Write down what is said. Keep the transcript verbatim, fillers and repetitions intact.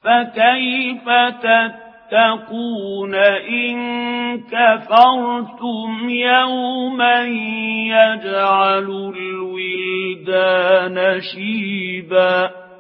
فكيف تتقون إن كفرتم يوما يجعل الولدان شيبا